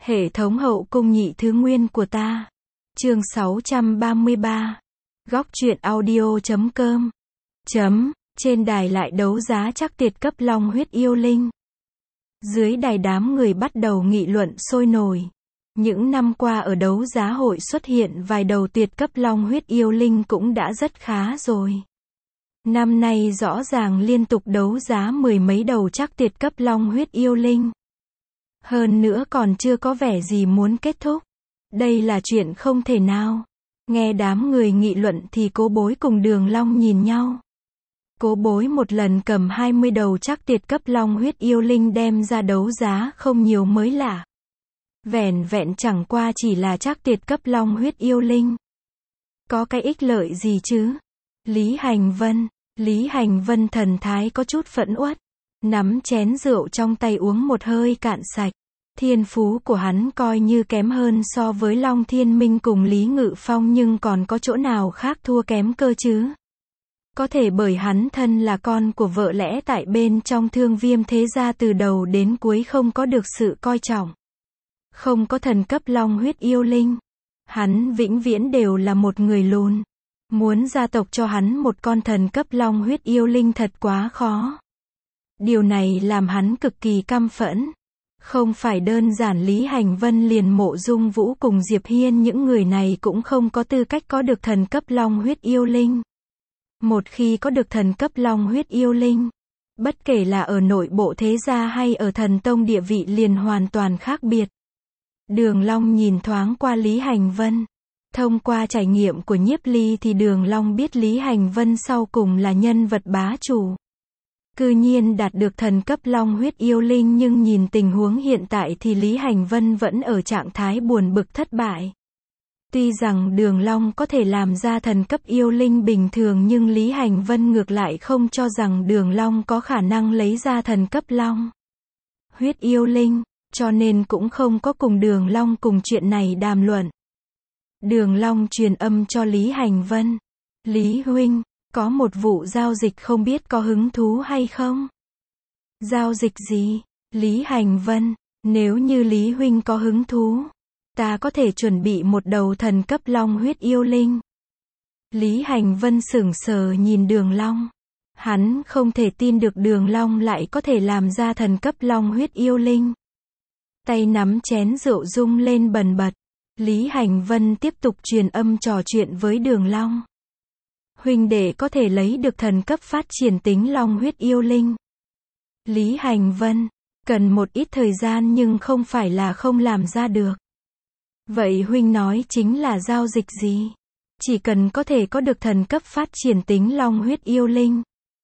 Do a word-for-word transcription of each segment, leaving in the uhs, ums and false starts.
Hệ thống hậu cung nhị thứ nguyên của ta. Chương sáu trăm ba mươi ba. Góc truyện audio chấm com. Chấm. Trên đài lại đấu giá chắc tiệt cấp long huyết yêu linh. Dưới đài đám người bắt đầu nghị luận sôi nổi. Những năm qua ở đấu giá hội xuất hiện vài đầu tuyệt cấp long huyết yêu linh cũng đã rất khá rồi. Năm nay rõ ràng liên tục đấu giá mười mấy đầu chắc tuyệt cấp long huyết yêu linh. Hơn nữa còn chưa có vẻ gì muốn kết thúc. Đây là chuyện không thể nào. Nghe đám người nghị luận thì Cố Bối cùng Đường Long nhìn nhau. Cố Bối một lần cầm hai mươi đầu chắc tuyệt cấp long huyết yêu linh đem ra đấu giá không nhiều mới lạ. Vẻn vẹn chẳng qua chỉ là chắc tuyệt cấp long huyết yêu linh. Có cái ích lợi gì chứ? Lý Hành Vân. Lý Hành Vân thần thái có chút phẫn uất. Nắm chén rượu trong tay uống một hơi cạn sạch. Thiên phú của hắn coi như kém hơn so với Long Thiên Minh cùng Lý Ngự Phong nhưng còn có chỗ nào khác thua kém cơ chứ? Có thể bởi hắn thân là con của vợ lẽ tại bên trong Thương Viêm thế gia từ đầu đến cuối không có được sự coi trọng. Không có thần cấp long huyết yêu linh. Hắn vĩnh viễn đều là một người lùn. Muốn gia tộc cho hắn một con thần cấp long huyết yêu linh thật quá khó. Điều này làm hắn cực kỳ căm phẫn. Không phải đơn giản Lý Hành Vân liền Mộ Dung Vũ cùng Diệp Hiên những người này cũng không có tư cách có được thần cấp long huyết yêu linh. Một khi có được thần cấp long huyết yêu linh, bất kể là ở nội bộ thế gia hay ở thần tông địa vị liền hoàn toàn khác biệt. Đường Long nhìn thoáng qua Lý Hành Vân. Thông qua trải nghiệm của Nhiếp Ly thì Đường Long biết Lý Hành Vân sau cùng là nhân vật bá chủ. Cư nhiên đạt được thần cấp long huyết yêu linh nhưng nhìn tình huống hiện tại thì Lý Hành Vân vẫn ở trạng thái buồn bực thất bại. Tuy rằng Đường Long có thể làm ra thần cấp yêu linh bình thường nhưng Lý Hành Vân ngược lại không cho rằng Đường Long có khả năng lấy ra thần cấp long huyết yêu linh, cho nên cũng không có cùng Đường Long cùng chuyện này đàm luận. Đường Long truyền âm cho Lý Hành Vân. Lý huynh, có một vụ giao dịch không biết có hứng thú hay không? Giao dịch gì? Lý Hành Vân, nếu như Lý huynh có hứng thú, ta có thể chuẩn bị một đầu thần cấp long huyết yêu linh. Lý Hành Vân sững sờ nhìn Đường Long. Hắn không thể tin được Đường Long lại có thể làm ra thần cấp long huyết yêu linh. Tay nắm chén rượu rung lên bần bật. Lý Hành Vân tiếp tục truyền âm trò chuyện với Đường Long. Huynh đệ có thể lấy được thần cấp phát triển tính long huyết yêu linh. Lý Hành Vân, cần một ít thời gian nhưng không phải là không làm ra được. Vậy huynh nói chính là giao dịch gì? Chỉ cần có thể có được thần cấp phát triển tính long huyết yêu linh.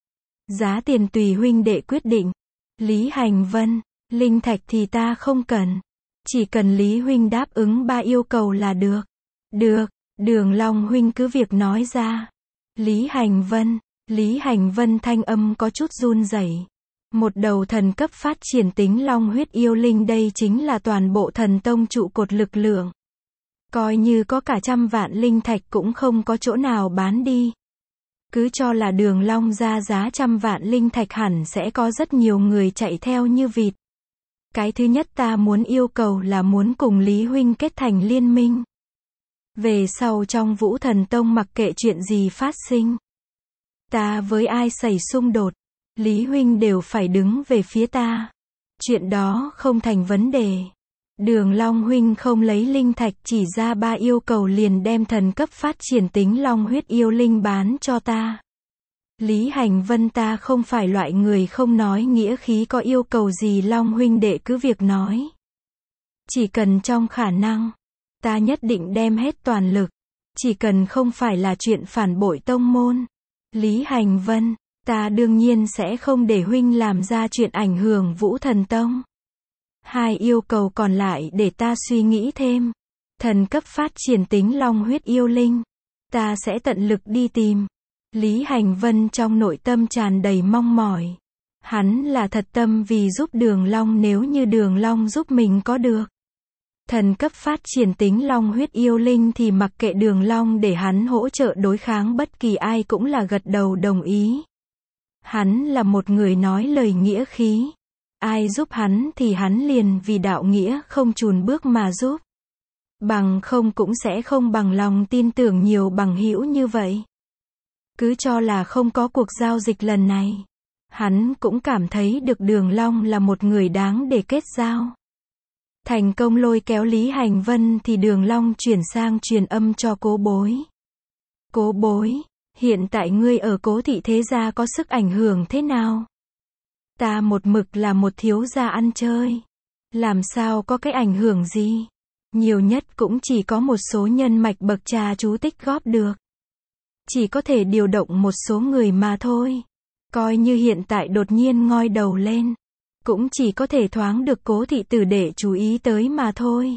Giá tiền tùy huynh đệ quyết định. Lý Hành Vân, linh thạch thì ta không cần. Chỉ cần Lý huynh đáp ứng ba yêu cầu là được. Được, Đường Long huynh cứ việc nói ra. Lý Hành Vân, Lý Hành Vân thanh âm có chút run rẩy. Một đầu thần cấp phát triển tính long huyết yêu linh đây chính là toàn bộ thần tông trụ cột lực lượng. Coi như có cả trăm vạn linh thạch cũng không có chỗ nào bán đi. Cứ cho là Đường Long ra giá trăm vạn linh thạch hẳn sẽ có rất nhiều người chạy theo như vịt. Cái thứ nhất ta muốn yêu cầu là muốn cùng Lý huynh kết thành liên minh. Về sau trong Vũ Thần Tông mặc kệ chuyện gì phát sinh, ta với ai xảy xung đột, Lý huynh đều phải đứng về phía ta. Chuyện đó không thành vấn đề. Đường Long huynh không lấy linh thạch chỉ ra ba yêu cầu liền đem thần cấp phát triển tính long huyết yêu linh bán cho ta. Lý Hành Vân, ta không phải loại người không nói nghĩa khí, có yêu cầu gì Long huynh đệ cứ việc nói. Chỉ cần trong khả năng, ta nhất định đem hết toàn lực. Chỉ cần không phải là chuyện phản bội tông môn. Lý Hành Vân, ta đương nhiên sẽ không để huynh làm ra chuyện ảnh hưởng Vũ Thần Tông. Hai yêu cầu còn lại để ta suy nghĩ thêm. Thần cấp phát triển tính long huyết yêu linh, ta sẽ tận lực đi tìm. Lý Hành Vân trong nội tâm tràn đầy mong mỏi. Hắn là thật tâm vì giúp Đường Long, nếu như Đường Long giúp mình có được thần cấp phát triển tính long huyết yêu linh thì mặc kệ Đường Long để hắn hỗ trợ đối kháng bất kỳ ai cũng là gật đầu đồng ý. Hắn là một người nói lời nghĩa khí. Ai giúp hắn thì hắn liền vì đạo nghĩa không chùn bước mà giúp. Bằng không cũng sẽ không bằng lòng tin tưởng nhiều bằng hữu như vậy. Cứ cho là không có cuộc giao dịch lần này. Hắn cũng cảm thấy được Đường Long là một người đáng để kết giao. Thành công lôi kéo Lý Hành Vân thì Đường Long chuyển sang truyền âm cho Cố Bối. Cố Bối, hiện tại ngươi ở Cố thị thế gia có sức ảnh hưởng thế nào? Ta một mực là một thiếu gia ăn chơi. Làm sao có cái ảnh hưởng gì? Nhiều nhất cũng chỉ có một số nhân mạch bậc cha chú tích góp được. Chỉ có thể điều động một số người mà thôi. Coi như hiện tại đột nhiên ngoi đầu lên. Cũng chỉ có thể thoáng được Cố thị tử để chú ý tới mà thôi.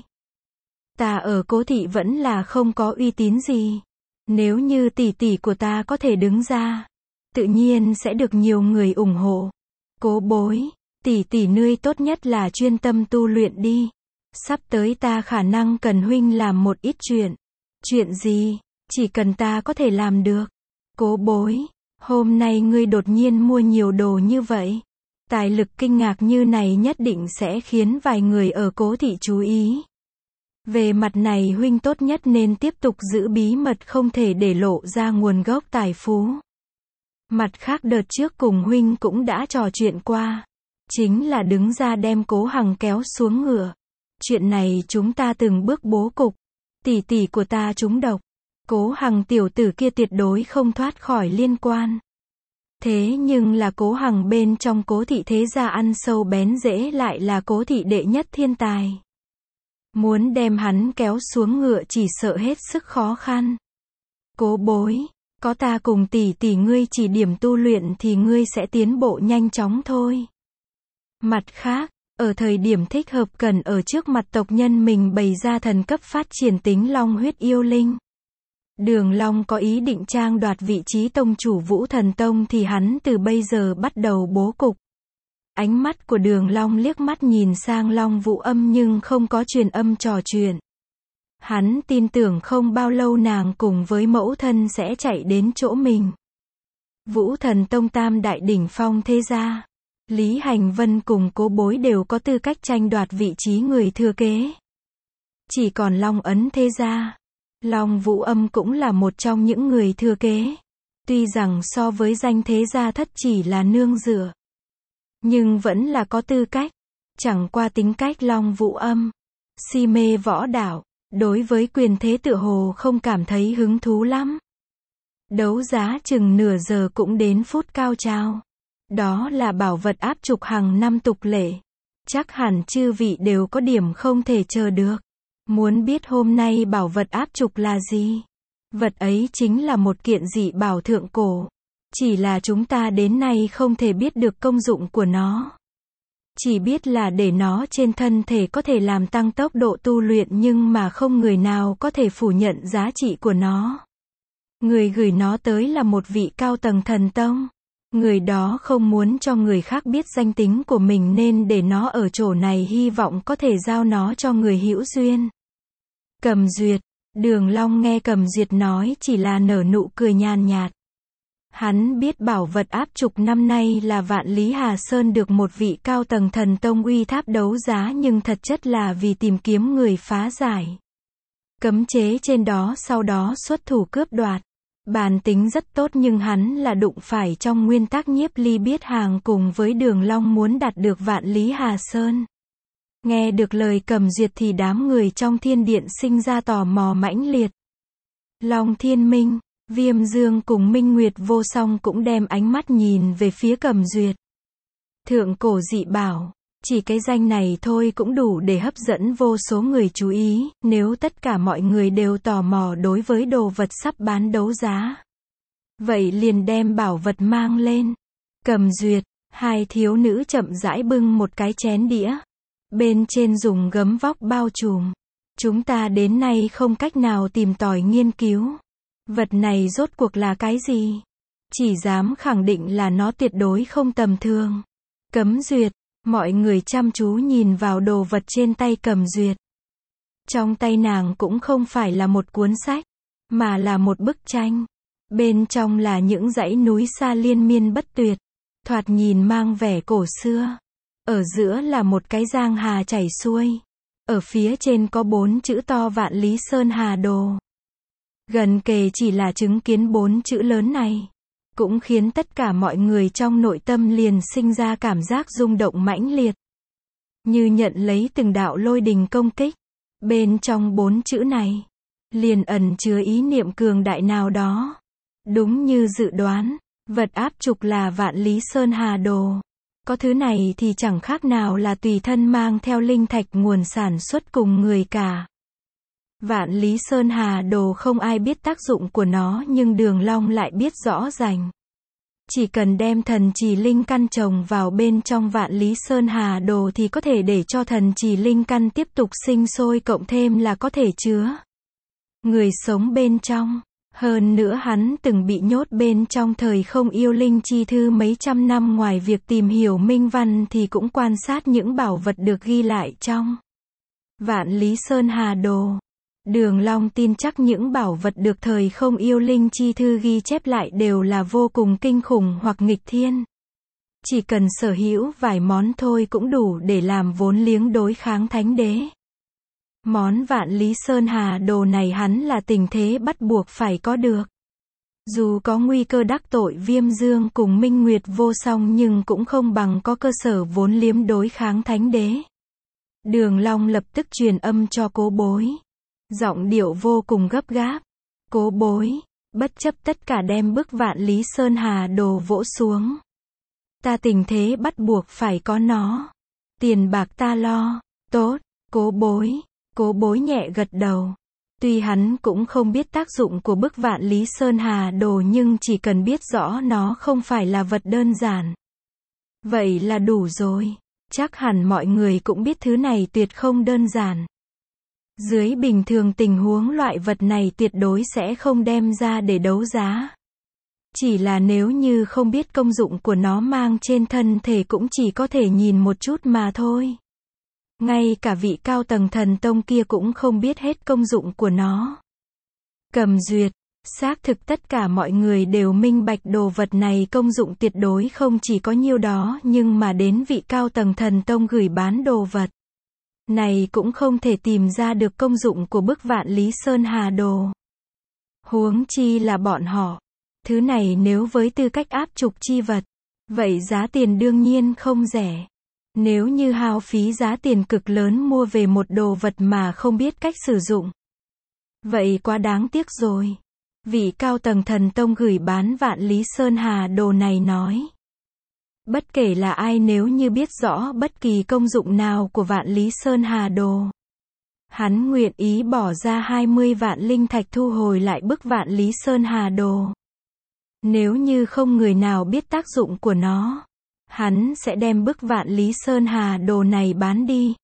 Ta ở Cố thị vẫn là không có uy tín gì. Nếu như tỷ tỷ của ta có thể đứng ra, tự nhiên sẽ được nhiều người ủng hộ. Cố Bối, tỷ tỷ ngươi tốt nhất là chuyên tâm tu luyện đi. Sắp tới ta khả năng cần huynh làm một ít chuyện. Chuyện gì? Chỉ cần ta có thể làm được. Cố Bối, hôm nay ngươi đột nhiên mua nhiều đồ như vậy. Tài lực kinh ngạc như này nhất định sẽ khiến vài người ở Cố thị chú ý. Về mặt này huynh tốt nhất nên tiếp tục giữ bí mật, không thể để lộ ra nguồn gốc tài phú. Mặt khác đợt trước cùng huynh cũng đã trò chuyện qua. Chính là đứng ra đem Cố Hằng kéo xuống ngựa. Chuyện này chúng ta từng bước bố cục. Tỷ tỷ của ta trúng độc. Cố Hằng tiểu tử kia tuyệt đối không thoát khỏi liên quan. Thế nhưng là Cố Hằng bên trong Cố thị thế gia ăn sâu bén rễ lại là Cố thị đệ nhất thiên tài. Muốn đem hắn kéo xuống ngựa chỉ sợ hết sức khó khăn. Cố Bối, có ta cùng tỷ tỷ ngươi chỉ điểm tu luyện thì ngươi sẽ tiến bộ nhanh chóng thôi. Mặt khác, ở thời điểm thích hợp cần ở trước mặt tộc nhân mình bày ra thần cấp phát triển tính long huyết yêu linh. Đường Long có ý định trang đoạt vị trí tông chủ Vũ Thần Tông thì hắn từ bây giờ bắt đầu bố cục. Ánh mắt của Đường Long liếc mắt nhìn sang Long Vũ Âm nhưng không có truyền âm trò chuyện. Hắn tin tưởng không bao lâu nàng cùng với mẫu thân sẽ chạy đến chỗ mình. Vũ Thần Tông tam đại đỉnh phong thế gia. Lý Hành Vân cùng Cố Bối đều có tư cách tranh đoạt vị trí người thừa kế. Chỉ còn Long Ấn thế gia. Long Vũ Âm cũng là một trong những người thừa kế. Tuy rằng so với danh thế gia thất chỉ là nương dựa, nhưng vẫn là có tư cách. Chẳng qua tính cách Long Vũ Âm si mê võ đạo, đối với quyền thế tựa hồ không cảm thấy hứng thú lắm. Đấu giá chừng nửa giờ cũng đến phút cao trào. Đó là bảo vật áp trục hàng năm tục lệ. Chắc hẳn chư vị đều có điểm không thể chờ được. Muốn biết hôm nay bảo vật áp trục là gì? Vật ấy chính là một kiện dị bảo thượng cổ. Chỉ là chúng ta đến nay không thể biết được công dụng của nó. Chỉ biết là để nó trên thân thể có thể làm tăng tốc độ tu luyện nhưng mà không người nào có thể phủ nhận giá trị của nó. Người gửi nó tới là một vị cao tầng thần tông. Người đó không muốn cho người khác biết danh tính của mình nên để nó ở chỗ này, hy vọng có thể giao nó cho người hữu duyên. Cầm Duyệt. Đường Long nghe Cầm Duyệt nói chỉ là nở nụ cười nhàn nhạt. Hắn biết bảo vật áp trục năm nay là Vạn Lý Hà Sơn được một vị cao tầng thần tông uy tháp đấu giá nhưng thật chất là vì tìm kiếm người phá giải cấm chế trên đó sau đó xuất thủ cướp đoạt. Bản tính rất tốt nhưng hắn là đụng phải trong nguyên tắc Nhiếp Ly biết hàng cùng với Đường Long muốn đạt được Vạn Lý Hà Sơn. Nghe được lời Cầm Duyệt thì đám người trong thiên điện sinh ra tò mò mãnh liệt. Long Thiên Minh, Viêm Dương cùng Minh Nguyệt Vô Song cũng đem ánh mắt nhìn về phía Cầm Duyệt. Thượng cổ dị bảo, chỉ cái danh này thôi cũng đủ để hấp dẫn vô số người chú ý, nếu tất cả mọi người đều tò mò đối với đồ vật sắp bán đấu giá. Vậy liền đem bảo vật mang lên. Cầm Duyệt, hai thiếu nữ chậm rãi bưng một cái chén đĩa. Bên trên dùng gấm vóc bao trùm. Chúng ta đến nay không cách nào tìm tòi nghiên cứu. Vật này rốt cuộc là cái gì? Chỉ dám khẳng định là nó tuyệt đối không tầm thường. Cấm Duyệt, mọi người chăm chú nhìn vào đồ vật trên tay Cầm Duyệt. Trong tay nàng cũng không phải là một cuốn sách, mà là một bức tranh. Bên trong là những dãy núi xa liên miên bất tuyệt, thoạt nhìn mang vẻ cổ xưa. Ở giữa là một cái giang hà chảy xuôi. Ở phía trên có bốn chữ to Vạn Lý Sơn Hà Đồ. Gần kề chỉ là chứng kiến bốn chữ lớn này, cũng khiến tất cả mọi người trong nội tâm liền sinh ra cảm giác rung động mãnh liệt. Như nhận lấy từng đạo lôi đình công kích. Bên trong bốn chữ này, liền ẩn chứa ý niệm cường đại nào đó. Đúng như dự đoán, vật áp trục là Vạn Lý Sơn Hà Đồ. Có thứ này thì chẳng khác nào là tùy thân mang theo linh thạch nguồn sản xuất cùng người cả. Vạn Lý Sơn Hà Đồ không ai biết tác dụng của nó nhưng Đường Long lại biết rõ rành. Chỉ cần đem thần trì linh căn trồng vào bên trong Vạn Lý Sơn Hà Đồ thì có thể để cho thần trì linh căn tiếp tục sinh sôi, cộng thêm là có thể chứa người sống bên trong. Hơn nữa hắn từng bị nhốt bên trong thời không yêu linh chi thư mấy trăm năm, ngoài việc tìm hiểu minh văn thì cũng quan sát những bảo vật được ghi lại trong Vạn Lý Sơn Hà Đồ. Đường Long tin chắc những bảo vật được thời không yêu linh chi thư ghi chép lại đều là vô cùng kinh khủng hoặc nghịch thiên. Chỉ cần sở hữu vài món thôi cũng đủ để làm vốn liếng đối kháng thánh đế. Món Vạn Lý Sơn Hà Đồ này hắn là tình thế bắt buộc phải có được. Dù có nguy cơ đắc tội Viêm Dương cùng Minh Nguyệt Vô Song nhưng cũng không bằng có cơ sở vốn liếng đối kháng thánh đế. Đường Long lập tức truyền âm cho Cố Bối. Giọng điệu vô cùng gấp gáp. Cố Bối, bất chấp tất cả đem bức Vạn Lý Sơn Hà Đồ vỗ xuống. Ta tình thế bắt buộc phải có nó. Tiền bạc ta lo. Tốt, Cố Bối. Cố Bối nhẹ gật đầu. Tuy hắn cũng không biết tác dụng của bức Vạn Lý Sơn Hà Đồ nhưng chỉ cần biết rõ nó không phải là vật đơn giản. Vậy là đủ rồi. Chắc hẳn mọi người cũng biết thứ này tuyệt không đơn giản. Dưới bình thường tình huống loại vật này tuyệt đối sẽ không đem ra để đấu giá. Chỉ là nếu như không biết công dụng của nó mang trên thân thể cũng chỉ có thể nhìn một chút mà thôi. Ngay cả vị cao tầng thần tông kia cũng không biết hết công dụng của nó. Cầm Duyệt, xác thực tất cả mọi người đều minh bạch đồ vật này công dụng tuyệt đối không chỉ có nhiêu đó, nhưng mà đến vị cao tầng thần tông gửi bán đồ vật này cũng không thể tìm ra được công dụng của bức Vạn Lý Sơn Hà Đồ. Huống chi là bọn họ. Thứ này nếu với tư cách áp trục chi vật, vậy giá tiền đương nhiên không rẻ. Nếu như hao phí giá tiền cực lớn mua về một đồ vật mà không biết cách sử dụng, vậy quá đáng tiếc rồi. Vị cao tầng thần tông gửi bán Vạn Lý Sơn Hà Đồ này nói. Bất kể là ai, nếu như biết rõ bất kỳ công dụng nào của Vạn Lý Sơn Hà Đồ, hắn nguyện ý bỏ ra hai mươi vạn linh thạch thu hồi lại bức Vạn Lý Sơn Hà Đồ. Nếu như không người nào biết tác dụng của nó, hắn sẽ đem bức Vạn Lý Sơn Hà Đồ này bán đi.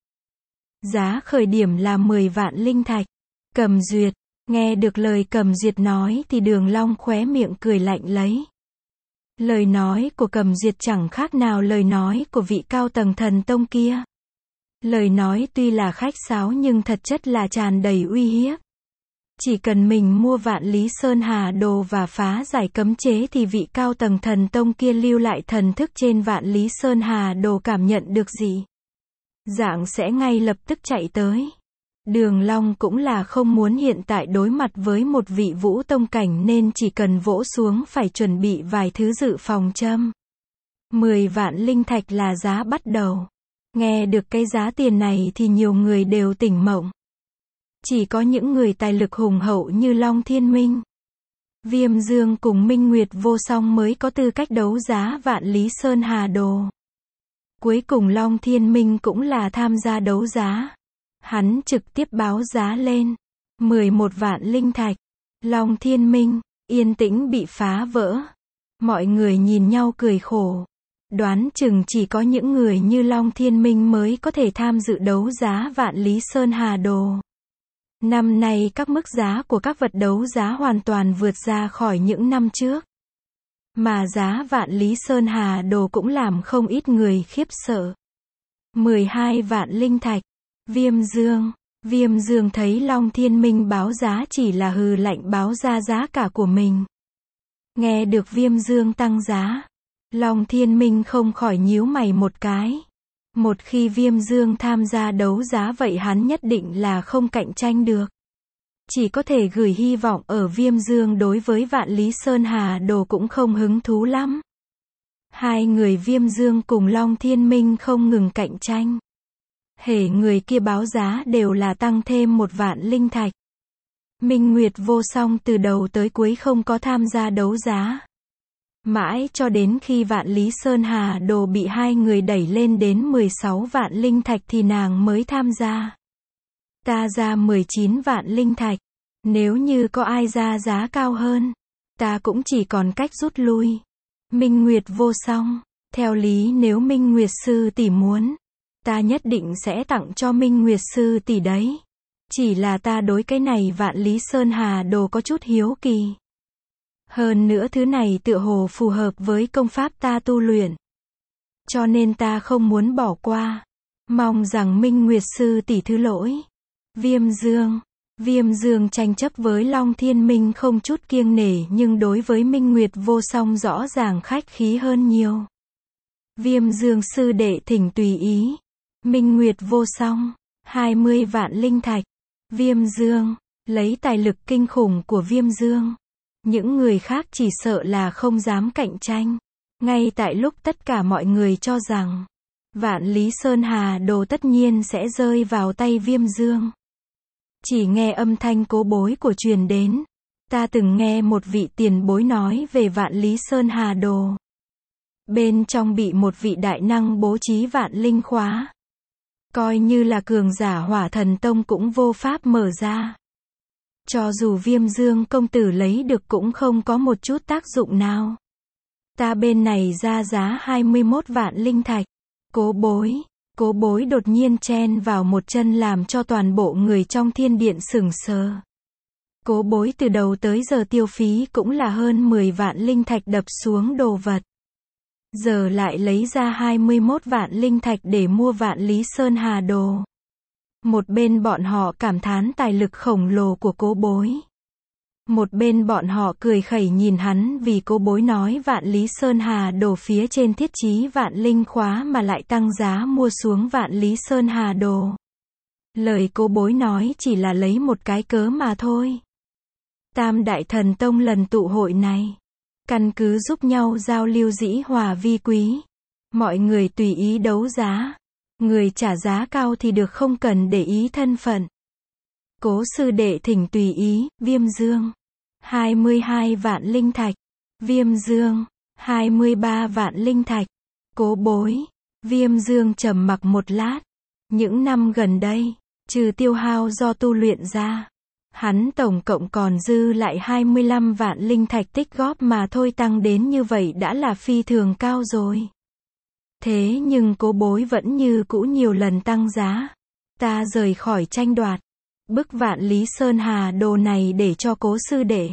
Giá khởi điểm là mười vạn linh thạch. Cầm Duyệt, nghe được lời Cầm Duyệt nói thì Đường Long khóe miệng cười lạnh lấy. Lời nói của Cầm Duyệt chẳng khác nào lời nói của vị cao tầng thần tông kia. Lời nói tuy là khách sáo nhưng thật chất là tràn đầy uy hiếp. Chỉ cần mình mua Vạn Lý Sơn Hà Đồ và phá giải cấm chế thì vị cao tầng thần tông kia lưu lại thần thức trên Vạn Lý Sơn Hà Đồ cảm nhận được gì dạng sẽ ngay lập tức chạy tới. Đường Long cũng là không muốn hiện tại đối mặt với một vị vũ tông cảnh nên chỉ cần vỗ xuống phải chuẩn bị vài thứ dự phòng châm. mười vạn linh thạch là giá bắt đầu. Nghe được cái giá tiền này thì nhiều người đều tỉnh mộng. Chỉ có những người tài lực hùng hậu như Long Thiên Minh, Viêm Dương cùng Minh Nguyệt Vô Song mới có tư cách đấu giá Vạn Lý Sơn Hà Đồ. Cuối cùng Long Thiên Minh cũng là tham gia đấu giá. Hắn trực tiếp báo giá lên mười một vạn linh thạch. Long Thiên Minh, yên tĩnh bị phá vỡ. Mọi người nhìn nhau cười khổ. Đoán chừng chỉ có những người như Long Thiên Minh mới có thể tham dự đấu giá Vạn Lý Sơn Hà Đồ. Năm nay các mức giá của các vật đấu giá hoàn toàn vượt ra khỏi những năm trước. Mà giá Vạn Lý Sơn Hà Đồ cũng làm không ít người khiếp sợ. mười hai vạn linh thạch. Viêm Dương. Viêm Dương thấy Long Thiên Minh báo giá chỉ là hừ lạnh báo ra giá cả của mình. Nghe được Viêm Dương tăng giá, Long Thiên Minh không khỏi nhíu mày một cái. Một khi Viêm Dương tham gia đấu giá vậy hắn nhất định là không cạnh tranh được. Chỉ có thể gửi hy vọng ở Viêm Dương. Đối với Vạn Lý Sơn Hà Đồ cũng không hứng thú lắm. Hai người Viêm Dương cùng Long Thiên Minh không ngừng cạnh tranh. Hễ người kia báo giá đều là tăng thêm một vạn linh thạch. Minh Nguyệt Vô Song từ đầu tới cuối không có tham gia đấu giá. Mãi cho đến khi Vạn Lý Sơn Hà Đồ bị hai người đẩy lên đến mười sáu vạn linh thạch thì nàng mới tham gia. Ta ra mười chín vạn linh thạch. Nếu như có ai ra giá cao hơn, ta cũng chỉ còn cách rút lui. Minh Nguyệt Vô Song, theo lý nếu Minh Nguyệt Sư tỷ muốn, ta nhất định sẽ tặng cho Minh Nguyệt Sư tỷ đấy. Chỉ là ta đối cái này Vạn Lý Sơn Hà Đồ có chút hiếu kỳ. Hơn nữa thứ này tựa hồ phù hợp với công pháp ta tu luyện. Cho nên ta không muốn bỏ qua. Mong rằng Minh Nguyệt Sư tỷ thứ lỗi. Viêm Dương. Viêm Dương tranh chấp với Long Thiên Minh không chút kiêng nể nhưng đối với Minh Nguyệt Vô Song rõ ràng khách khí hơn nhiều. Viêm Dương sư đệ thỉnh tùy ý. Minh Nguyệt Vô Song. hai mươi vạn linh thạch. Viêm Dương. Lấy tài lực kinh khủng của Viêm Dương. Những người khác chỉ sợ là không dám cạnh tranh. Ngay tại lúc tất cả mọi người cho rằng Vạn Lý Sơn Hà Đồ tất nhiên sẽ rơi vào tay Viêm Dương. Chỉ nghe âm thanh Cố Bối của truyền đến. Ta từng nghe một vị tiền bối nói về Vạn Lý Sơn Hà Đồ. Bên trong bị một vị đại năng bố trí vạn linh khóa. Coi như là cường giả Hỏa Thần Tông cũng vô pháp mở ra. Cho dù Viêm Dương công tử lấy được cũng không có một chút tác dụng nào. Ta bên này ra giá hai mươi mốt vạn linh thạch. Cố Bối. Cố Bối đột nhiên chen vào một chân làm cho toàn bộ người trong thiên điện sửng sờ. Cố Bối từ đầu tới giờ tiêu phí cũng là hơn mười vạn linh thạch đập xuống đồ vật. Giờ lại lấy ra hai mươi mốt vạn linh thạch để mua Vạn Lý Sơn Hà Đồ. Một bên bọn họ cảm thán tài lực khổng lồ của Cố Bối. Một bên bọn họ cười khẩy nhìn hắn vì Cố Bối nói Vạn Lý Sơn Hà Đồ phía trên thiết trí vạn linh khóa mà lại tăng giá mua xuống Vạn Lý Sơn Hà Đồ. Lời Cố Bối nói chỉ là lấy một cái cớ mà thôi. Tam Đại Thần Tông lần tụ hội này, căn cứ giúp nhau giao lưu dĩ hòa vi quý. Mọi người tùy ý đấu giá. Người trả giá cao thì được không cần để ý thân phận. Cố sư đệ thỉnh tùy ý. Viêm Dương. hai mươi hai vạn linh thạch. Viêm Dương. hai mươi ba vạn linh thạch. Cố Bối. Viêm Dương trầm mặc một lát. Những năm gần đây, trừ tiêu hao do tu luyện ra, hắn tổng cộng còn dư lại hai mươi lăm vạn linh thạch tích góp mà thôi, tăng đến như vậy đã là phi thường cao rồi. Thế nhưng Cố Bối vẫn như cũ nhiều lần tăng giá. Ta rời khỏi tranh đoạt. Bức Vạn Lý Sơn Hà Đồ này để cho Cố sư đệ.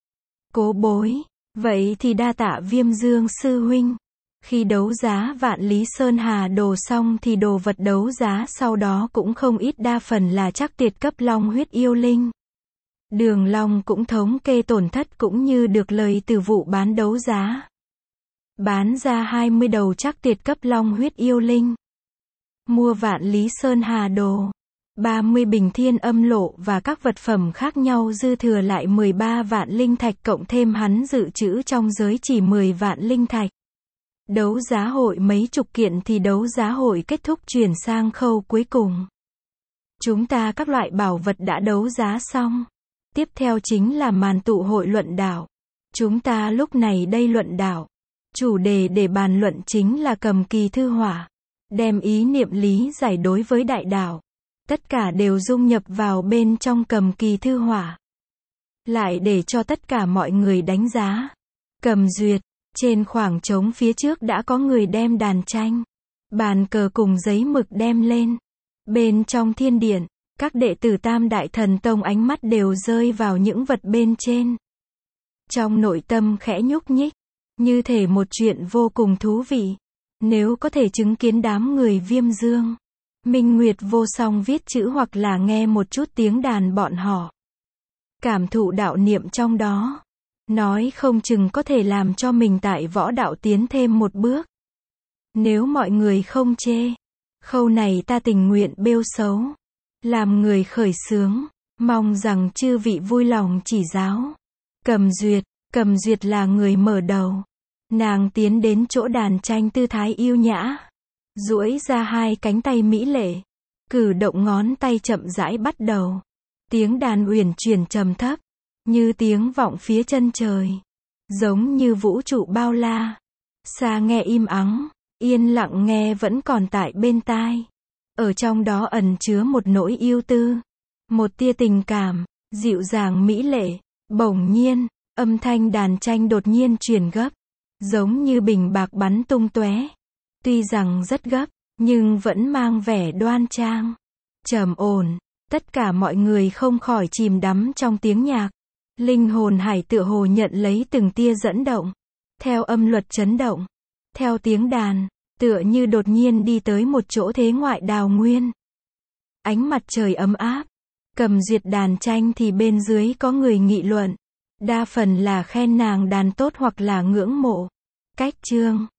Cố Bối. Vậy thì đa tạ Viêm Dương sư huynh. Khi đấu giá Vạn Lý Sơn Hà Đồ xong thì đồ vật đấu giá sau đó cũng không ít, đa phần là chắc tuyệt cấp long huyết yêu linh. Đường Long cũng thống kê tổn thất cũng như được lời từ vụ bán đấu giá. Bán ra hai mươi đầu chắc tuyệt cấp long huyết yêu linh. Mua Vạn Lý Sơn Hà Đồ. ba mươi bình thiên âm lộ và các vật phẩm khác nhau, dư thừa lại mười ba vạn linh thạch, cộng thêm hắn dự trữ trong giới chỉ mười vạn linh thạch. Đấu giá hội mấy chục kiện thì đấu giá hội kết thúc, chuyển sang khâu cuối cùng. Chúng ta các loại bảo vật đã đấu giá xong. Tiếp theo chính là màn tụ hội luận đạo. Chúng ta lúc này đây luận đạo. Chủ đề để bàn luận chính là Cầm Kỳ Thư Hỏa. Đem ý niệm lý giải đối với đại đạo. Tất cả đều dung nhập vào bên trong Cầm Kỳ Thư Hỏa. Lại để cho tất cả mọi người đánh giá. Cầm duyệt. Trên khoảng trống phía trước đã có người đem đàn tranh, bàn cờ cùng giấy mực đem lên. Bên trong thiên điện, các đệ tử Tam Đại Thần Tông ánh mắt đều rơi vào những vật bên trên. Trong nội tâm khẽ nhúc nhích, như thể một chuyện vô cùng thú vị. Nếu có thể chứng kiến đám người Viêm Dương, Minh Nguyệt Vô Song viết chữ hoặc là nghe một chút tiếng đàn bọn họ, cảm thụ đạo niệm trong đó, nói không chừng có thể làm cho mình tại võ đạo tiến thêm một bước. Nếu mọi người không chê, Khâu này ta tình nguyện bêu xấu, làm người khởi xướng, mong rằng chư vị vui lòng chỉ giáo. Cầm Duyệt, Cầm Duyệt là người mở đầu. Nàng tiến đến chỗ đàn tranh tư thái yêu nhã, duỗi ra hai cánh tay mỹ lệ, cử động ngón tay chậm rãi bắt đầu. Tiếng đàn uyển chuyển trầm thấp, như tiếng vọng phía chân trời, giống như vũ trụ bao la. Xa nghe im ắng, yên lặng nghe vẫn còn tại bên tai. Ở trong đó ẩn chứa một nỗi yêu tư, một tia tình cảm, dịu dàng mỹ lệ. Bỗng nhiên, âm thanh đàn tranh đột nhiên chuyển gấp, giống như bình bạc bắn tung tóe. Tuy rằng rất gấp, nhưng vẫn mang vẻ đoan trang, trầm ổn. Tất cả mọi người không khỏi chìm đắm trong tiếng nhạc. Linh hồn hải tựa hồ nhận lấy từng tia dẫn động, theo âm luật chấn động, theo tiếng đàn, tựa như đột nhiên đi tới một chỗ thế ngoại đào nguyên. Ánh mặt trời ấm áp, Cầm Duyệt đàn tranh thì bên dưới có người nghị luận, đa phần là khen nàng đàn tốt hoặc là ngưỡng mộ cách chương